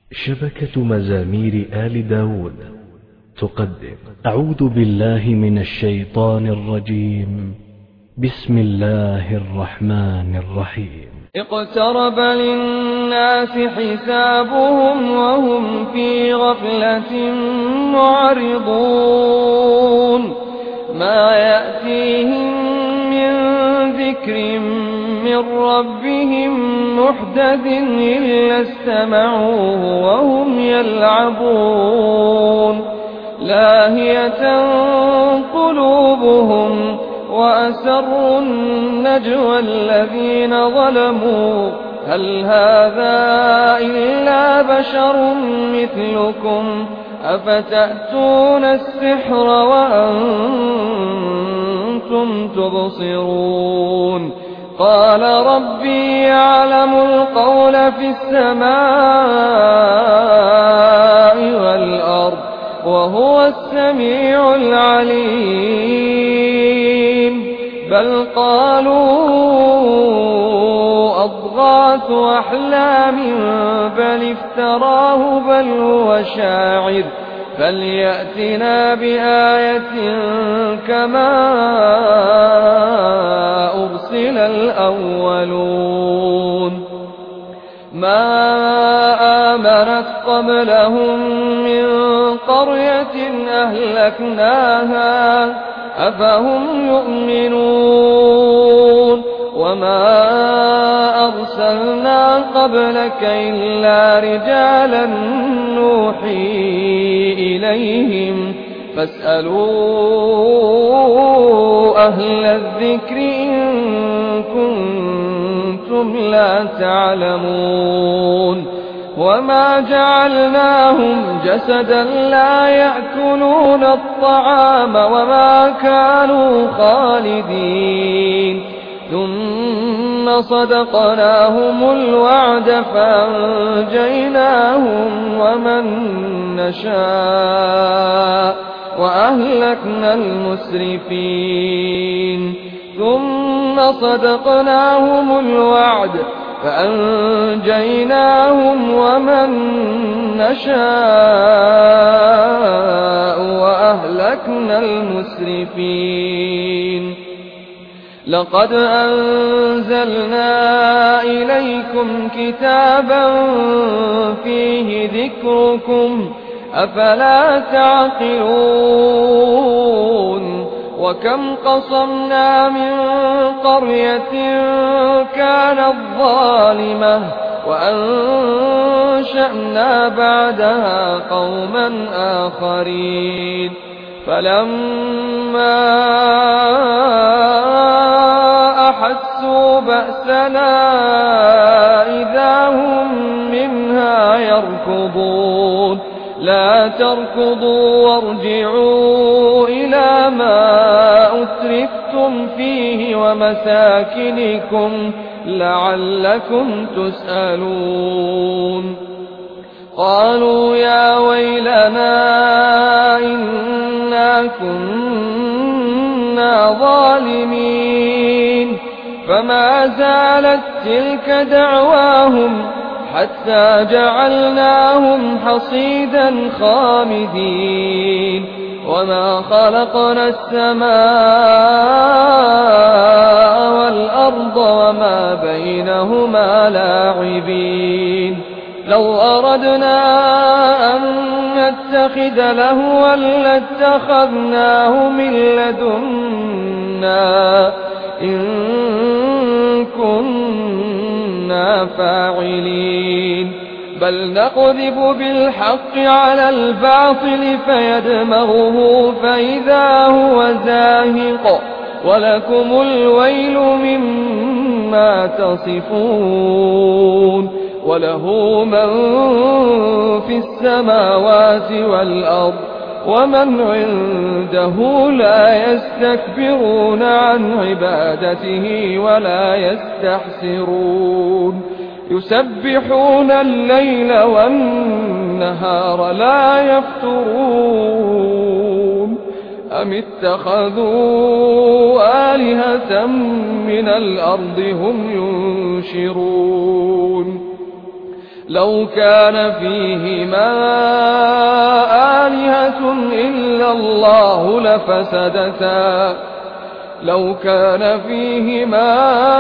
شبكة مزامير آل داود تقدم. أعوذ بالله من الشيطان الرجيم. بسم الله الرحمن الرحيم. اقترب للناس حسابهم وهم في غفلة معرضون. ما يأتيهم من ذكر من ربهم محدث إلا استمعوه وهم يلعبون. لاهية قلوبهم وأسروا النجوى الذين ظلموا هل هذا إلا بشر مثلكم أفتأتون السحر وأنتم تبصرون. قال ربي يعلم القول في السماء والأرض وهو السميع العليم. بل قالوا أضغاث أحلام بل افتراه بل هو شاعر فليأتنا بآية كما أرسل الأولون. ما آمنت قبلهم من قرية أهلكناها أفهم يؤمنون. وما أرسلنا قبلك إلا رجالا نوحي إليهم فاسألوا أهل الذكر إن كنتم لا تعلمون. وما جعلناهم جسدا لا يأكلون الطعام وما كانوا خالدين. ثم صدقناهم الوعد فأنجيناهم ومن نشاء وأهلكنا المسرفين. ثم صدقناهم الوعد فأنجيناهم ومن نشاء وأهلكنا المسرفين. لقد أنزلنا إليكم كتابا فيه ذكركم أفلا تعقلون. وكم قصمنا من قرية كانت ظالمة وأنشأنا بعدها قوما آخرين. فلما أحسوا بأسنا إذا هم منها يركضون. لا تركضوا وارجعوا إلى ما أترفتم فيه ومساكنكم لعلكم تسألون. قالوا يا ويلنا إنا كنا ظالمين. فما زالت تلك دعواهم حتى جعلناهم حصيدا خامدين. وما خلقنا السماء والأرض وما بينهما لاعبين. لو أردنا أن نتخذ لهوا لاتخذناه من لدنا إن كنا فاعلين. بل نقذف بالحق على الباطل فيدمغه فإذا هو زاهق ولكم الويل مما تصفون. وله من في السماوات والأرض ومن عنده لا يستكبرون عن عبادته ولا يستحسرون. يسبحون الليل والنهار لا يفترون. أم اتخذوا آلهة من الأرض هم ينشرون. لو كان فيهما آلهة إلا الله لفسدتا لو كان فيهما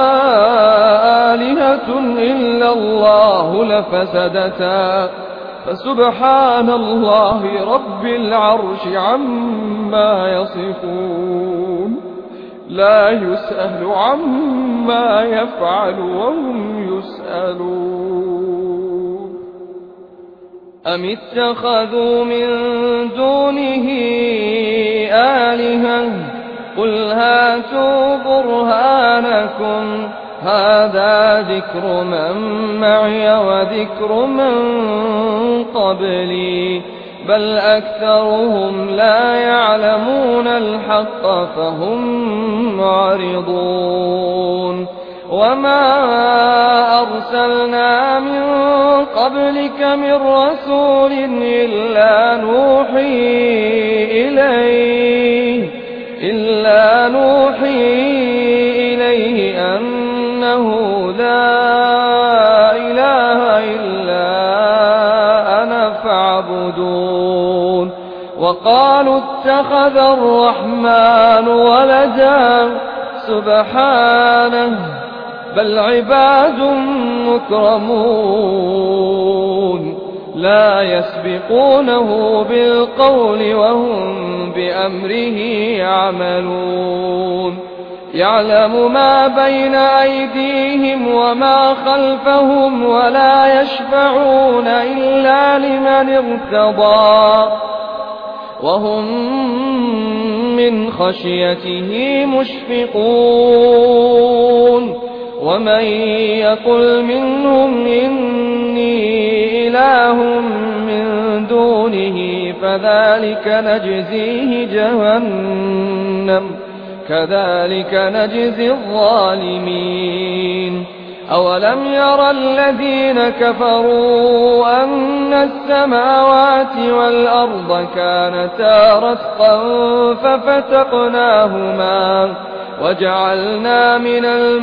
آلهة إلا الله لفسدتا فسبحان الله رب العرش عما يصفون لا يسأل عما يفعل وهم يسألون أم اتخذوا من دونه آلهة قل هاتوا برهانكم هذا ذكر من معي وذكر من قبلي بل أكثرهم لا يعلمون الحق فهم معرضون وما أرسلنا من قبلك من رسول إلا نوحي إليه أنه لا إله إلا أنا فاعبدون وقالوا اتخذ الرحمن ولدا سبحانه بل عباد مكرمون لا يسبقونه بالقول وهم بأمره يعملون يعلم ما بين أيديهم وما خلفهم ولا يشفعون إلا لمن ارتضى وهم من خشيته مشفقون ومن يقل منهم إني إله من دونه فذلك نجزيه جهنم كذلك نجزي الظالمين أولم ير الذين كفروا أن السماوات والأرض كانتا رتقا ففتقناهما وجعلنا من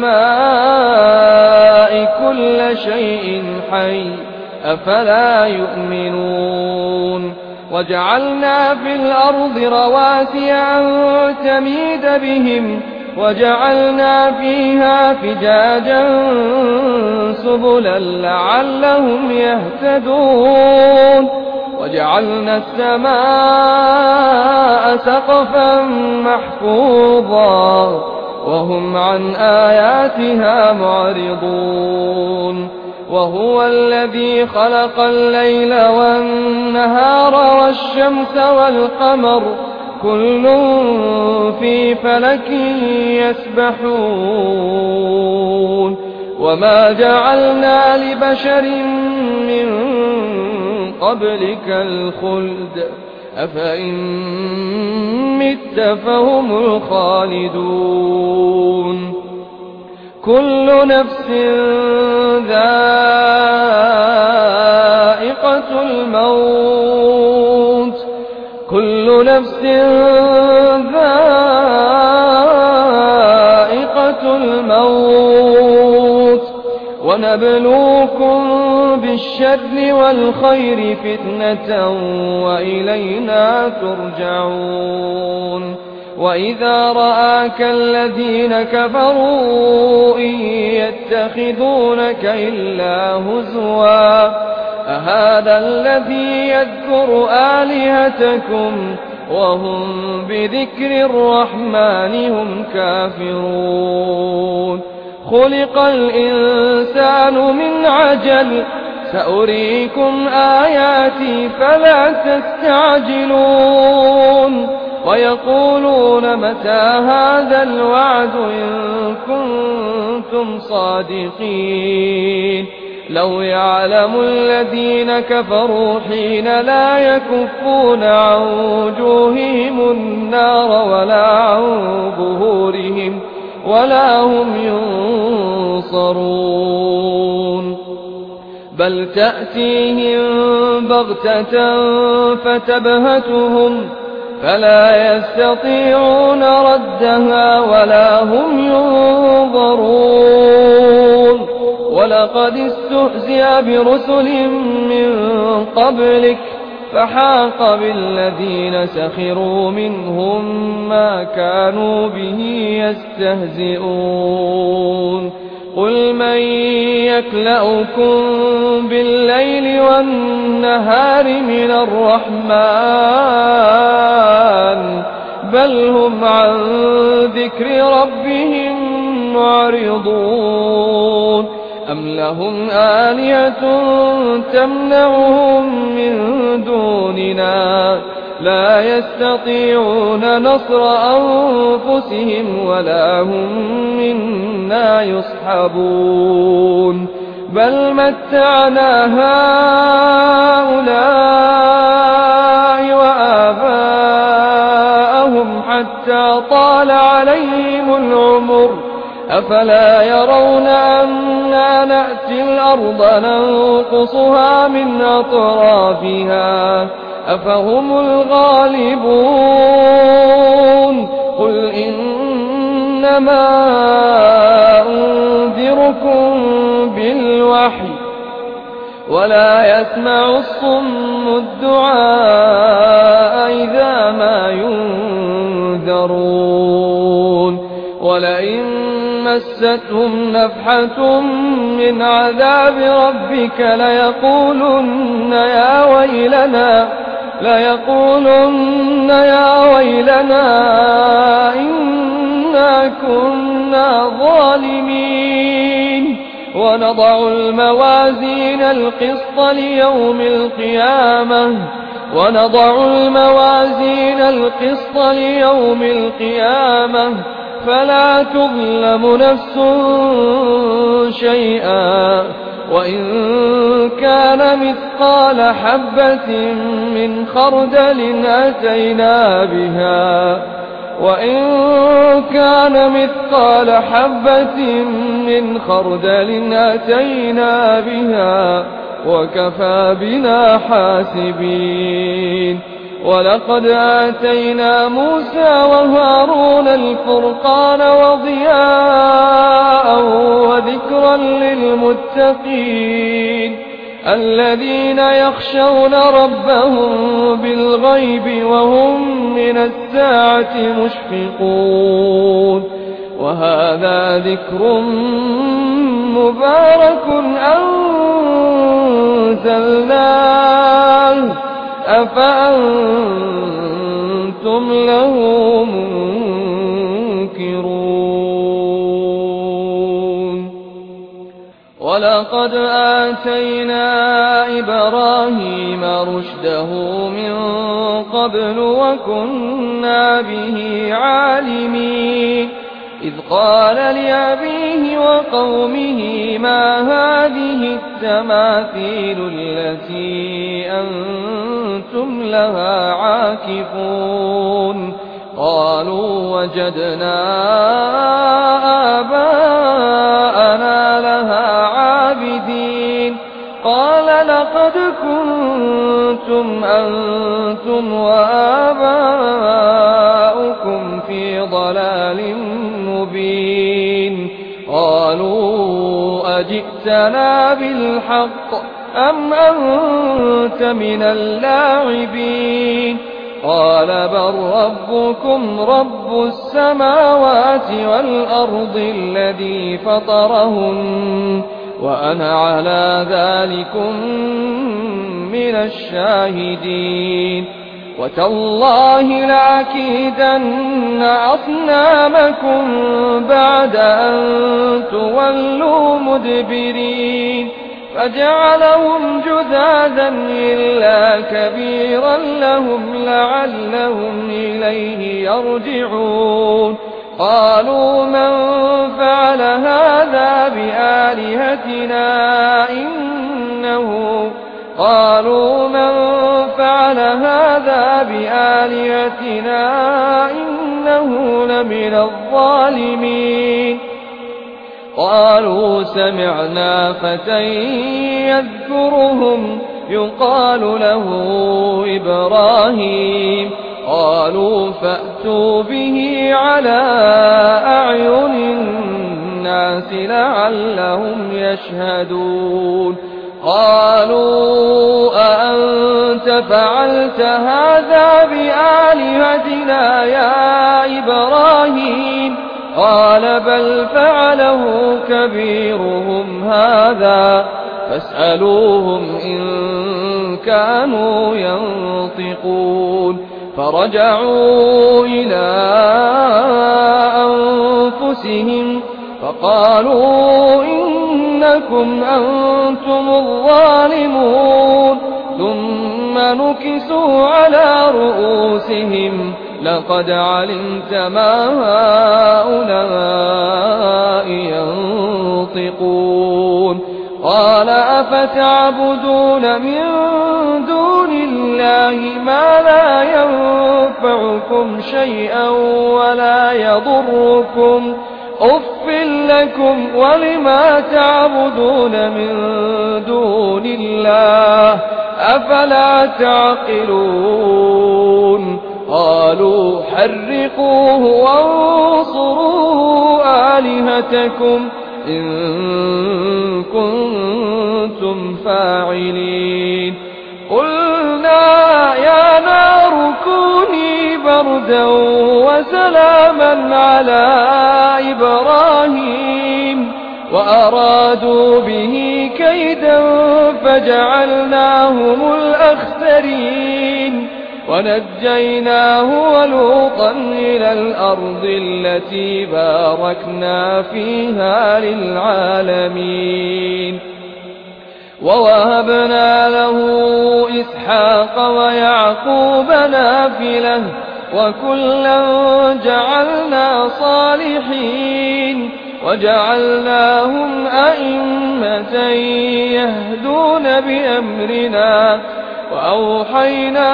الماء كل شيء حي أفلا يؤمنون وجعلنا في الأرض رواسي أن تميد بهم وجعلنا فيها فجاجا سبلا لعلهم يهتدون وجعلنا السماء سقفا محفوظا وهم عن آياتها معرضون وهو الذي خلق الليل والنهار والشمس والقمر كل في فلك يسبحون وما جعلنا لبشر من قبلك الخلد أفإن مت فهم الخالدون كل نفس ذائقة الموت كل نفس ذائقة الموت ونبلوكم بالشر والخير فتنة وإلينا ترجعون وإذا رآك الذين كفروا إن يتخذونك إلا هزوا أهذا الذي يذكر آلهتكم وهم بذكر الرحمن هم كافرون خلق الإنسان من عجل سأريكم آياتي فلا تستعجلون ويقولون متى هذا الوعد إن كنتم صادقين لو يعلم الذين كفروا حين لا يكفون عن وجوههم النار ولا عن ظهورهم ولا هم ينصرون بل تأتيهم بغتة فتبهتهم فلا يستطيعون ردها ولا هم ينظرون ولقد استهزئ برسل من قبلك فحاق بالذين سخروا منهم ما كانوا به يستهزئون قل من يكلؤكم بالليل والنهار من الرحمن بل هم عن ذكر ربهم معرضون أم لهم آلهة تمنعهم من دوننا لا يستطيعون نصر أنفسهم ولا هم منا يصحبون بل متعنا هؤلاء وآباءهم حتى طال عليهم العمر أفلا يرون أنا نأتي الأرض ننقصها من أطرافها أفهم الغالبون قل إنما أنذركم بالوحي ولا يسمع الصم الدعاء إذا ما ينذرون ولئن مستهم نفحة من عذاب ربك ليقولن يا ويلنا إنا كنا ظالمين ونضع الموازين القسط ليوم القيامة فلا تظلم نفس شيئا وإن كان مثقال حبة من خردل أتينا بها وكفى بنا حاسبين ولقد آتينا موسى وهارون الفرقان وضياء وذكرا للمتقين الذين يخشون ربهم بالغيب وهم من الساعة مشفقون وهذا ذكر مبارك أنزلناه أفأنتم له منكرون ولقد آتينا إبراهيم رشده من قبل وكنا به عالمين إذ قال لأبيه وقومه ما هذه التماثيل التي أنتم لها عاكفون قالوا وجدنا آباءنا لها عابدين قال لقد كنتم أنتم وآباؤكم في ضلال مبين قالوا أجئتنا بالحق أم أنت من اللاعبين قال بل ربكم رب السماوات والأرض الذي فطرهن وأنا على ذلكم من الشاهدين وتالله لأكيدن أصنامكم بعد أن تولوا مدبرين فجعلهم جذاذا إلا كبيرا لهم لعلهم إليه يرجعون قالوا من فعل هذا بآلهتنا إنه لمن الظالمين قالوا سمعنا فتى يذكرهم يقال له إبراهيم قالوا فأتوا به على أعين الناس لعلهم يشهدون قالوا أأنت فعلت هذا بآلهتنا يا إبراهيم قال بل فعله كبيرهم هذا فاسألوهم إن كانوا ينطقون فرجعوا إلى أنفسهم فقالوا إنكم أنتم الظالمون ثم نكسوا على رؤوسهم لقد علمت ما هؤلاء ينطقون قال أفتعبدون من دون الله ما لا ينفعكم شيئا ولا يضركم أف لكم ولما تعبدون من دون الله أفلا تعقلون قالوا حرقوه وانصروا آلهتكم إن كنتم فاعلين قلنا يا نار كوني بردا وسلاما على إبراهيم وأرادوا به كيدا فجعلناهم الأخسرين ونجيناه ولوطا إلى الأرض التي باركنا فيها للعالمين ووهبنا له إسحاق ويعقوب نافلة وكلا جعلنا صالحين وجعلناهم أئمة يهدون بأمرنا وأوحينا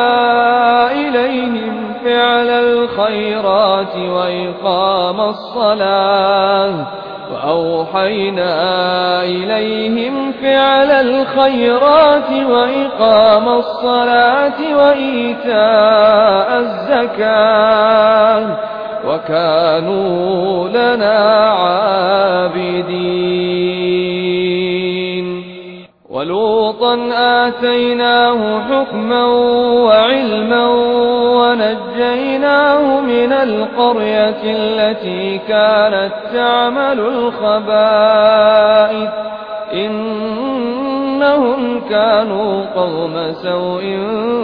إليهم فعل الخيرات وإقام الصلاة وإيتاء الزكاة وكانوا لنا عابدين ولوطا آتيناه حكما وعلما ونجيناه من القرية التي كانت تعمل الخبائث إنهم كانوا قوم سوء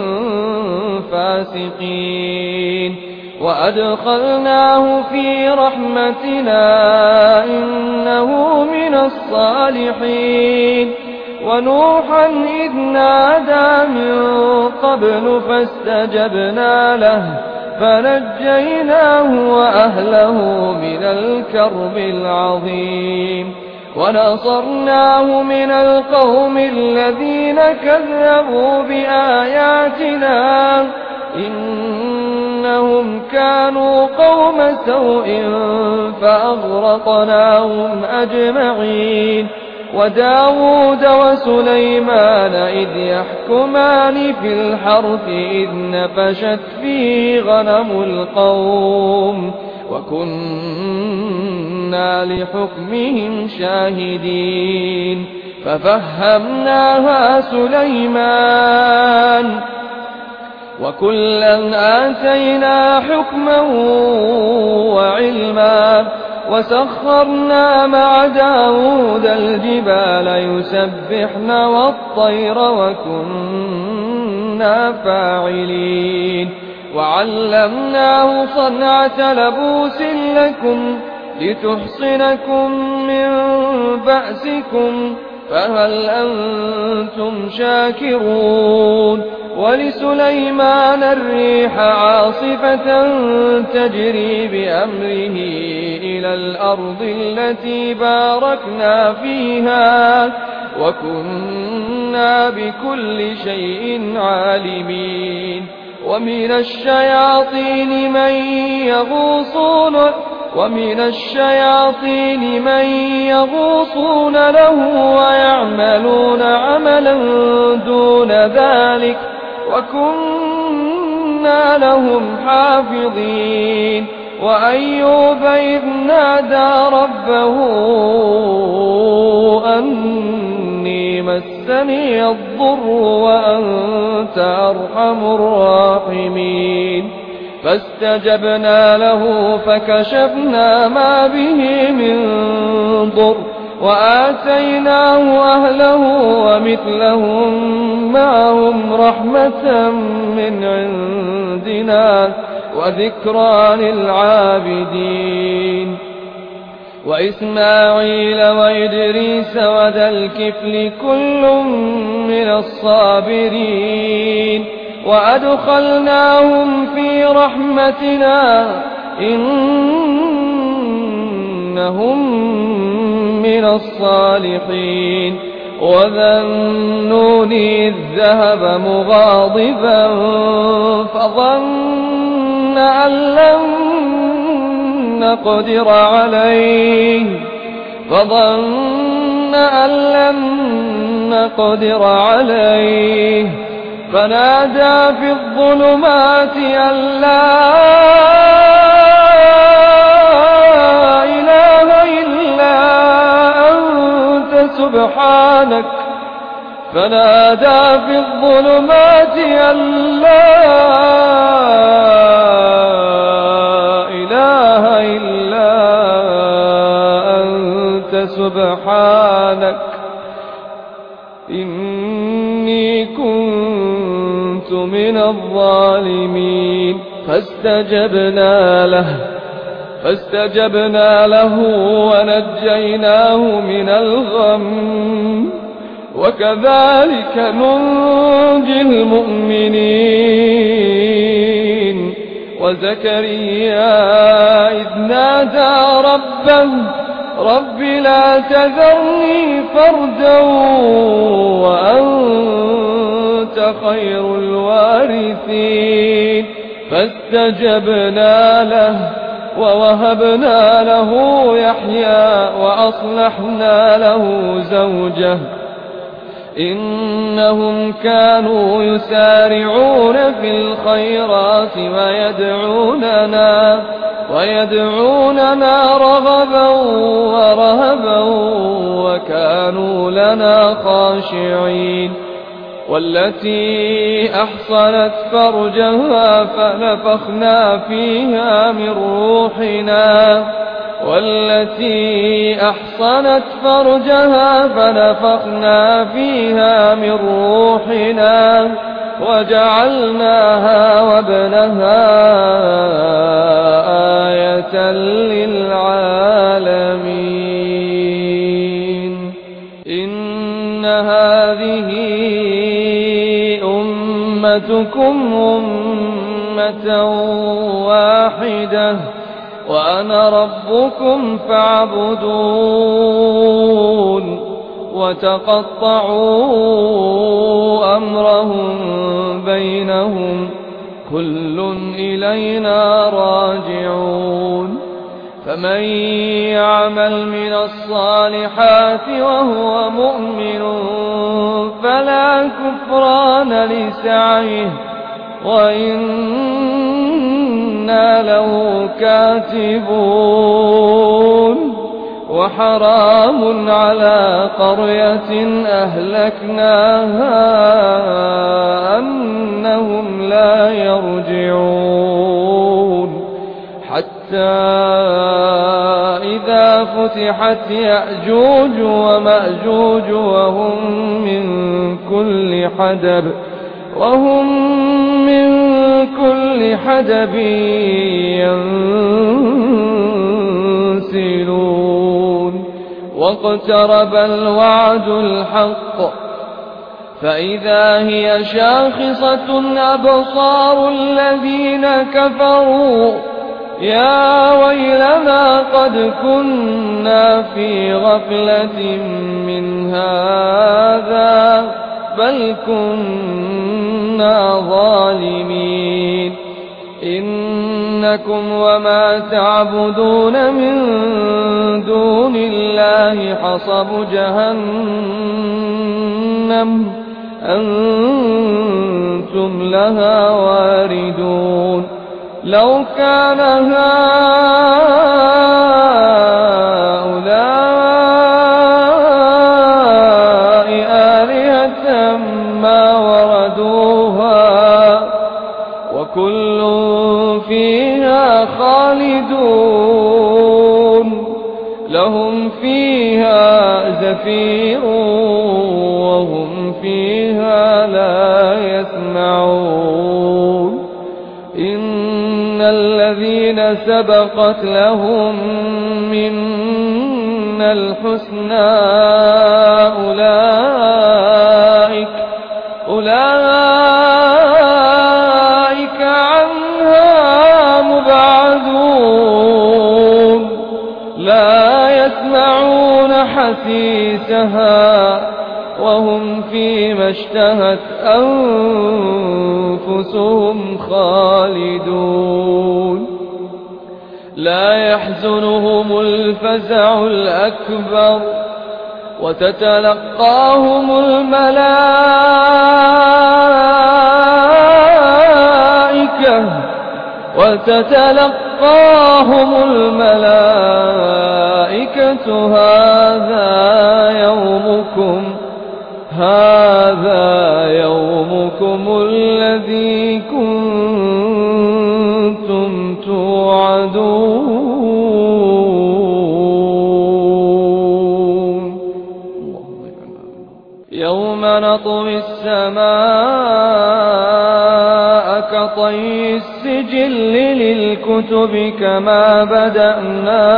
فاسقين وأدخلناه في رحمتنا إنه من الصالحين ونوحا إذ نادى من قبل فاستجبنا له فنجيناه وأهله من الكرب العظيم ونصرناه من القوم الذين كذبوا بآياتنا إنهم كانوا قوم سوء فأغرقناهم أجمعين وداود وسليمان إذ يحكمان في الحرث إذ نفشت فيه غنم القوم وكنا لحكمهم شاهدين ففهمناها سليمان وكلا آتينا حكما وعلما وسخرنا مع داود الجبال يسبحن والطير وكنا فاعلين وعلمناه صنعة لبوس لكم لتحصنكم من بأسكم فهل أنتم شاكرون ولسليمان الريح عاصفة تجري بأمره إلى الأرض التي باركنا فيها وكنا بكل شيء عالمين ومن الشياطين من يغوصون له ويعملون عملا دون ذلك وكنا لهم حافظين وأيوب إذ نادى ربه أني مسني الضر وأنت أرحم الراحمين فاستجبنا له فكشفنا ما به من ضر وآتيناه أهله ومثلهم معهم رحمة من عندنا وذكرى للعابدين وإسماعيل وإدريس وذا الكفل كل من الصابرين وأدخلناهم في رحمتنا إنهم من الصالحين وذا النون إذ ذهب مغاضبا فظن أن لن نقدر عليه فنادى في الظلمات أن لا إله إلا أنت سبحانك إني كنت من الظالمين فاستجبنا له ونجيناه من الغم وكذلك ننجي المؤمنين وزكريا إذ نادى ربه رب لا تذرني فردا وأنت خير الوارثين فاستجبنا له ووهبنا له يحيى وأصلحنا له زوجه إنهم كانوا يسارعون في الخيرات ويدعوننا رغبا ورهبا وكانوا لنا خاشعين والتي أحصنت فرجها فنفخنا فيها من روحنا وجعلناها وابنها آية للعالمين إن هذه أمتكم أمة واحدة وأنا ربكم فاعبدون وتقطعوا أمرهم بينهم كل إلينا راجعون فمن يعمل من الصالحات وهو مؤمن فلا كفران لسعيه وإنا له كاتبون وحرام على قرية أهلكناها أنهم لا يرجعون حتى إذا فتحت يأجوج ومأجوج وهم من كل حدب ينسلون واقترب الوعد الحق فإذا هي شاخصة أبصار الذين كفروا يا ويلنا قد كنا في غفلة من هذا بل كنا ظالمين إنكم وما تعبدون من دون الله حصب جهنم أنتم لها واردون لو كان هؤلاء آلهة ما وردوها وكل فيها خالدون لهم فيها زفير وهم فيها لا يسمعون إن الذين سبقت لهم منا الحسنى أولئك عنها مبعدون لا يسمعون حسيسها وهم فيما اشتهت أنفسهم خالدون لا يحزنهم الفزع الأكبر وتتلقاهم الملائكة هذا يومكم الذي كنتم توعدون يوم نطوي السماء كطي السجل للكتب كما بدأنا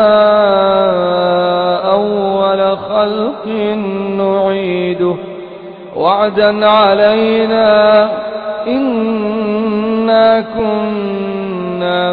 أول خلق نعيده وعدا علينا إنا كنا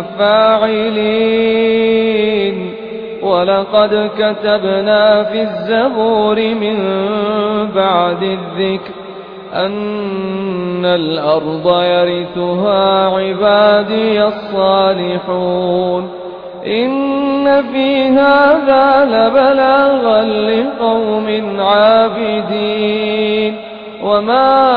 فاعلين ولقد كتبنا في الزبور من بعد الذكر أن الأرض يرثها عبادي الصالحون إن في هذا لبلاغا لقوم عابدين وما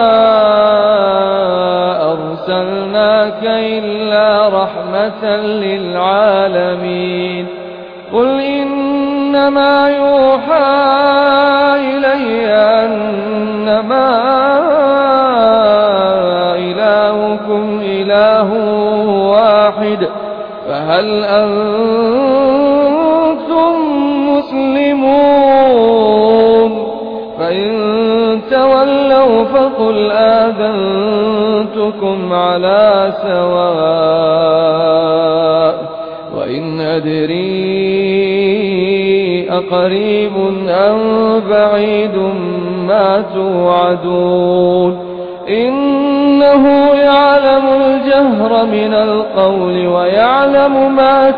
أرسلناك إلا رحمة للعالمين قل إنما يوحى إلي أنما إلهكم إله واحد فهل أنتم مسلمون فإن تولوا فقل آذنتكم على سواء وإن أدري أقريب أم بعيد ما توعدون إنه يعلم الجهر من القول ويعلم ما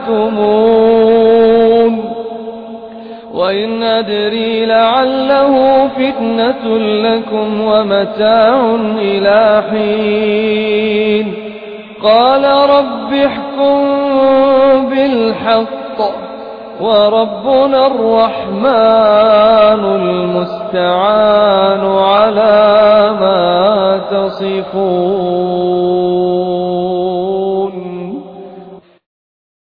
تكتمون وإن أدري لعله فتنة لكم ومتاع إلى حين قال رب احكم بالحق وربنا الرحمن المستعان. المستعان على ما تصفون.